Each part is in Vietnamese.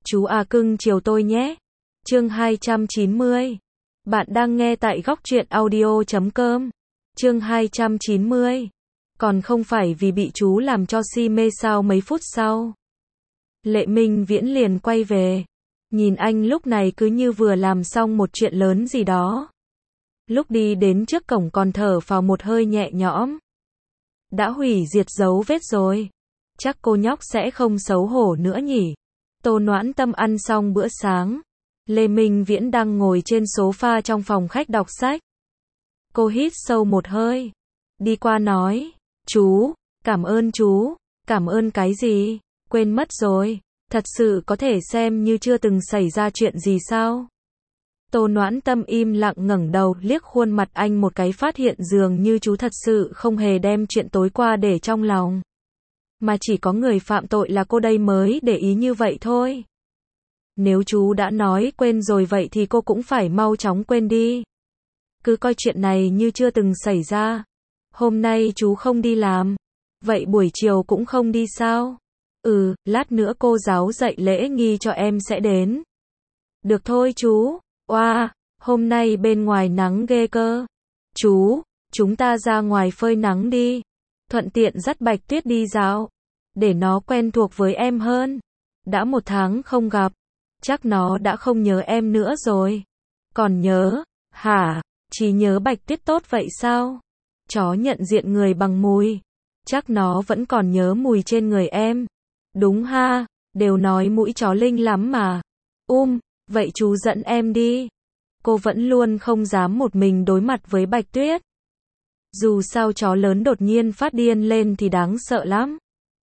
Chú à cưng chiều tôi nhé. Chương 290. Bạn đang nghe tại góc truyện audio.com. Chương 290. Còn không phải vì bị chú làm cho si mê sao? Mấy phút sau, Lệ Minh Viễn liền quay về. Nhìn anh lúc này cứ như vừa làm xong một chuyện lớn gì đó. Lúc đi đến trước cổng còn thở phào một hơi nhẹ nhõm. Đã hủy diệt dấu vết rồi. Chắc cô nhóc sẽ không xấu hổ nữa nhỉ. Tô Noãn Tâm ăn xong bữa sáng. Lệ Minh Viễn đang ngồi trên sofa trong phòng khách đọc sách. Cô hít sâu một hơi. Đi qua nói. Chú, cảm ơn chú. Cảm ơn cái gì? Quên mất rồi. Thật sự có thể xem như chưa từng xảy ra chuyện gì sao? Tô Noãn Tâm im lặng ngẩng đầu liếc khuôn mặt anh một cái, phát hiện dường như chú thật sự không hề đem chuyện tối qua để trong lòng. Mà chỉ có người phạm tội là cô đây mới để ý như vậy thôi. Nếu chú đã nói quên rồi vậy thì cô cũng phải mau chóng quên đi. Cứ coi chuyện này như chưa từng xảy ra. Hôm nay chú không đi làm. Vậy buổi chiều cũng không đi sao? Lát nữa cô giáo dạy lễ nghi cho em sẽ đến. Được thôi chú. Oa, hôm nay bên ngoài nắng ghê cơ. Chú, chúng ta ra ngoài phơi nắng đi. Thuận tiện dắt Bạch Tuyết đi dạo. Để nó quen thuộc với em hơn. Đã 1 tháng không gặp. Chắc nó đã không nhớ em nữa rồi. Còn nhớ, hả? Chỉ nhớ Bạch Tuyết tốt vậy sao? Chó nhận diện người bằng mùi. Chắc nó vẫn còn nhớ mùi trên người em. Đúng ha, đều nói mũi chó linh lắm mà. Vậy chú dẫn em đi. Cô vẫn luôn không dám một mình đối mặt với Bạch Tuyết. Dù sao chó lớn đột nhiên phát điên lên thì đáng sợ lắm.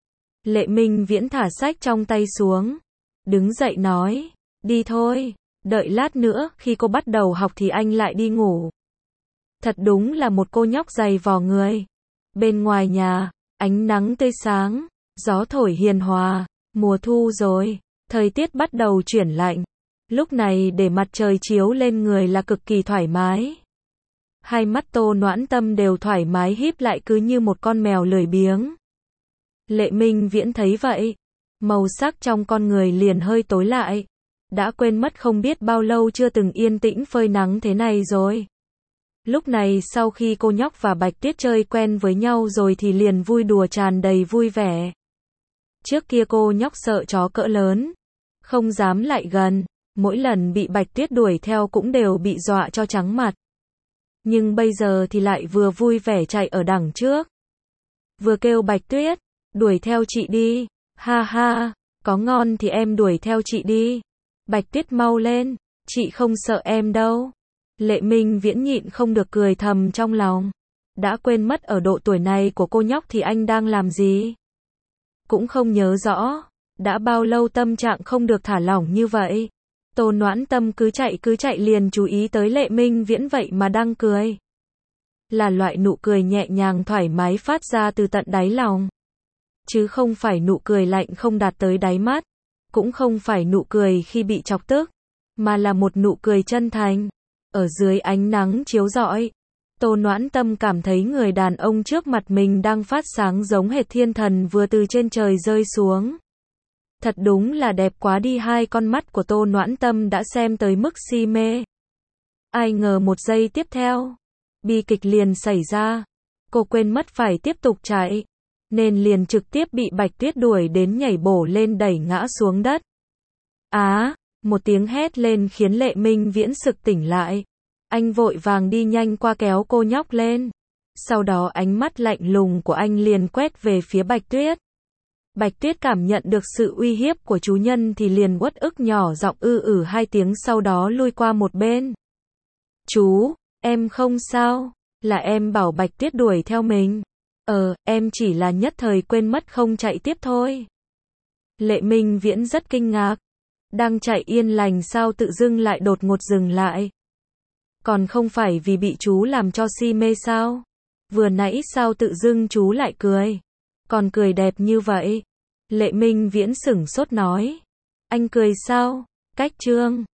Lệ Minh Viễn thả sách trong tay xuống. Đứng dậy nói. Đi thôi. Đợi lát nữa khi cô bắt đầu học thì anh lại đi ngủ. Thật đúng là một cô nhóc dày vò người. Bên ngoài nhà, ánh nắng tươi sáng. Gió thổi hiền hòa. Mùa thu rồi. Thời tiết bắt đầu chuyển lạnh. Lúc này để mặt trời chiếu lên người là cực kỳ thoải mái. Hai mắt Tô Noãn Tâm đều thoải mái híp lại cứ như một con mèo lười biếng. Lệ Minh Viễn thấy vậy. Màu sắc trong con người liền hơi tối lại. Đã quên mất không biết bao lâu chưa từng yên tĩnh phơi nắng thế này rồi. Lúc này sau khi cô nhóc và Bạch Tuyết chơi quen với nhau rồi thì liền vui đùa tràn đầy vui vẻ. Trước kia cô nhóc sợ chó cỡ lớn. Không dám lại gần. Mỗi lần bị Bạch Tuyết đuổi theo cũng đều bị dọa cho trắng mặt. Nhưng bây giờ thì lại vừa vui vẻ chạy ở đằng trước. Vừa kêu Bạch Tuyết, đuổi theo chị đi. Ha ha, có ngon thì em đuổi theo chị đi. Bạch Tuyết mau lên, chị không sợ em đâu. Lệ Minh Viễn nhịn không được cười thầm trong lòng. Đã quên mất ở độ tuổi này của cô nhóc thì anh đang làm gì. Cũng không nhớ rõ. Đã bao lâu tâm trạng không được thả lỏng như vậy. Tô Noãn Tâm cứ chạy liền chú ý tới Lệ Minh Viễn vậy mà đang cười. Là loại nụ cười nhẹ nhàng thoải mái phát ra từ tận đáy lòng. Chứ không phải nụ cười lạnh không đạt tới đáy mắt. Cũng không phải nụ cười khi bị chọc tức. Mà là một nụ cười chân thành. Ở dưới ánh nắng chiếu rọi. Tô Noãn Tâm cảm thấy người đàn ông trước mặt mình đang phát sáng giống hệt thiên thần vừa từ trên trời rơi xuống. Thật đúng là đẹp quá đi. Hai con mắt của Tô Noãn Tâm đã xem tới mức si mê. Ai ngờ một giây tiếp theo, bi kịch liền xảy ra. Cô quên mất phải tiếp tục chạy, nên liền trực tiếp bị Bạch Tuyết đuổi đến nhảy bổ lên đẩy ngã xuống đất. Một tiếng hét lên khiến Lệ Minh Viễn sực tỉnh lại. Anh vội vàng đi nhanh qua kéo cô nhóc lên. Sau đó ánh mắt lạnh lùng của anh liền quét về phía Bạch Tuyết. Bạch Tuyết cảm nhận được sự uy hiếp của chủ nhân thì liền uất ức nhỏ giọng 2 tiếng, sau đó lui qua một bên. Chú, em không sao, là em bảo Bạch Tuyết đuổi theo mình. Em chỉ là nhất thời quên mất không chạy tiếp thôi. Lệ Minh Viễn rất kinh ngạc. Đang chạy yên lành sao tự dưng lại đột ngột dừng lại. Còn không phải vì bị chú làm cho si mê sao? Vừa nãy sao tự dưng chú lại cười? Còn cười đẹp như vậy. Lệ Minh Viễn sửng sốt nói. Anh cười sao? Cách trương.